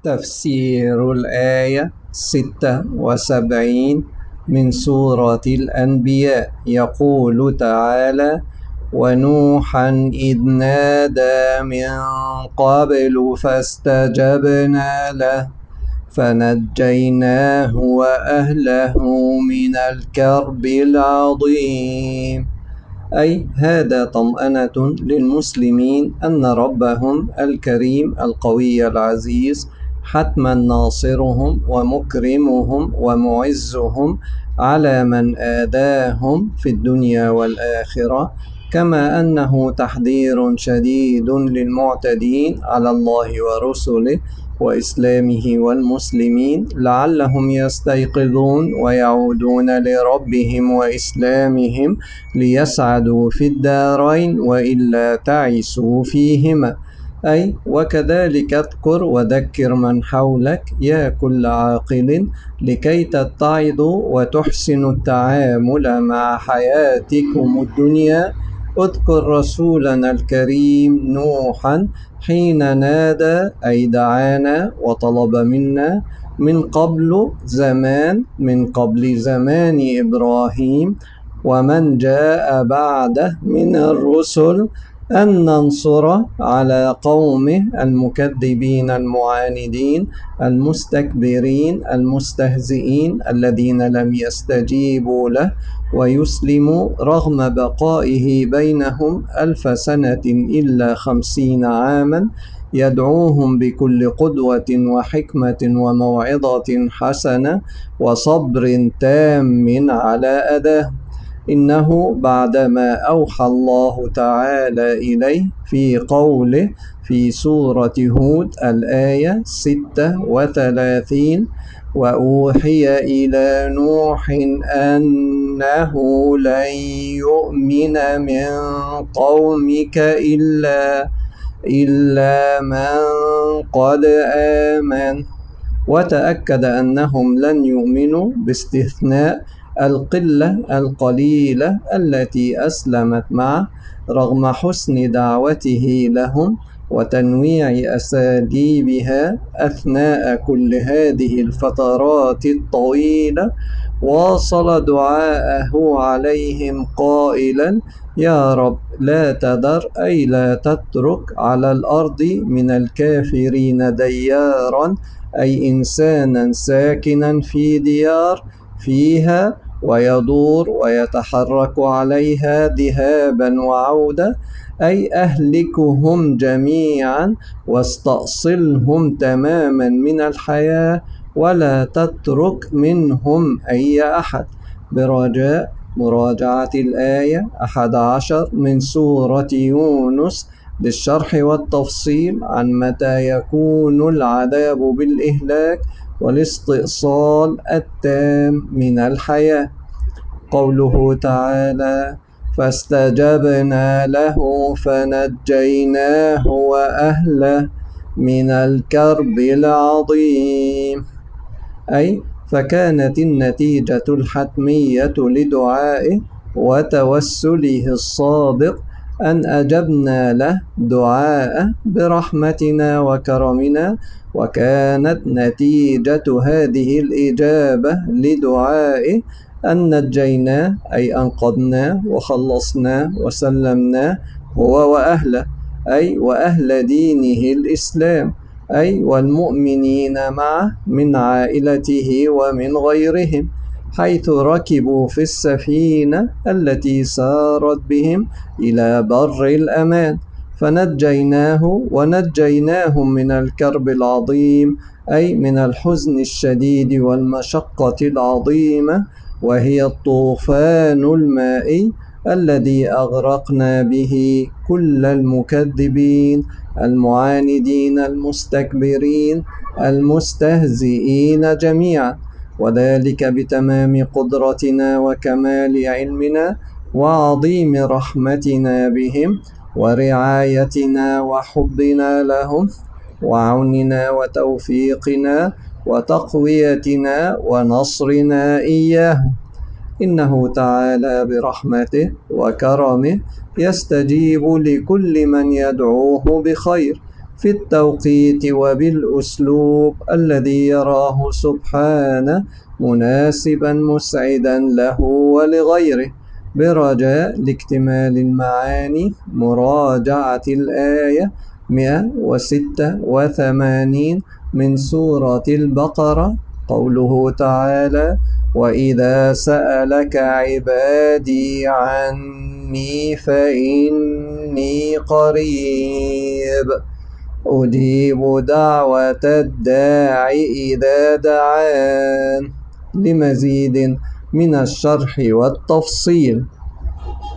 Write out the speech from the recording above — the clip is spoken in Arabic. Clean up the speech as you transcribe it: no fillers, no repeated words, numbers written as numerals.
تفسير الآية 76 من سورة الأنبياء. يقول تعالى: ونوحا إذ نادى من قبل فاستجبنا له فنجيناه وأهله من الكرب العظيم. أي هذا طمأنة للمسلمين أن ربهم الكريم القوي العزيز حتما ناصرهم ومكرمهم ومعزهم على من آذاهم في الدنيا والآخرة، كما أنه تحذير شديد للمعتدين على الله ورسله وإسلامه والمسلمين لعلهم يستيقظون ويعودون لربهم وإسلامهم ليسعدوا في الدارين وإلا تعسوا فيهما. أي وكذلك اذكر وذكر من حولك يا كل عاقل لكي تتعظوا وتحسنوا التعامل مع حياتكم الدنيا. اذكر رسولنا الكريم نوحا حين نادى أي دعانا وطلب منا من قبل زمان إبراهيم ومن جاء بعده من الرسل أن ننصر على قومه المكذبين المعاندين المستكبرين المستهزئين الذين لم يستجيبوا له ويسلموا رغم بقائه بينهم 1000 سنة إلا 50 عاما، يدعوهم بكل قدوة وحكمة وموعظة حسنة وصبر تام على أذاه. إنه بعدما أوحى الله تعالى إليه في قوله في سورة هود الآية 36: وأوحي إلى نوح أنه لن يؤمن من قومك إلا من قد آمن. وتأكد أنهم لن يؤمنوا باستثناء القلة القليلة التي أسلمت معه رغم حسن دعوته لهم وتنويع أساليبها أثناء كل هذه الفترات الطويلة. واصل دعاءه عليهم قائلا: يا رب لا تذر أي لا تترك على الأرض من الكافرين ديارا، أي إنسانا ساكنا في ديار فيها ويدور ويتحرك عليها ذهابا وعودة، أي أهلكهم جميعا واستأصلهم تماما من الحياة ولا تترك منهم أي أحد. برجاء مراجعة الآية 11 من سورة يونس للشرح والتفصيل عن متى يكون العذاب بالإهلاك والاستئصال التام من الحياة. قوله تعالى: فاستجبنا له فنجيناه وأهله من الكرب العظيم. أي فكانت النتيجة الحتمية لدعائه وتوسله الصادق أن أجبنا له دعاءه برحمتنا وكرمنا، وكانت نتيجة هذه الإجابة لدعائه أن نجيناه أي أنقذناه وخلصناه وسلمناه هو وأهله، أي وأهل دينه الإسلام، أي والمؤمنين معه من عائلته ومن غيرهم، حيث ركبوا في السفينة التي سارت بهم إلى بر الأمان، فنجيناه ونجيناهم من الكرب العظيم، أي من الحزن الشديد والمشقة العظيمة، وهي الطوفان المائي الذي أغرقنا به كل المكذبين المعاندين المستكبرين المستهزئين جميعا، وذلك بتمام قدرتنا وكمال علمنا وعظيم رحمتنا بهم ورعايتنا وحبنا لهم وعوننا وتوفيقنا وتقويتنا ونصرنا إياهم. إنه تعالى برحمته وكرمه يستجيب لكل من يدعوه بخير في التوقيت وبالأسلوب الذي يراه سبحانه مناسبا مسعدا له ولغيره. برجاء لاكتمال المعاني مراجعة الآية 186 من سورة البقرة، قوله تعالى: وإذا سألك عبادي عني فإني قريب أجيب دعوة الداع إذا دعان. لمزيد من الشرح والتفصيل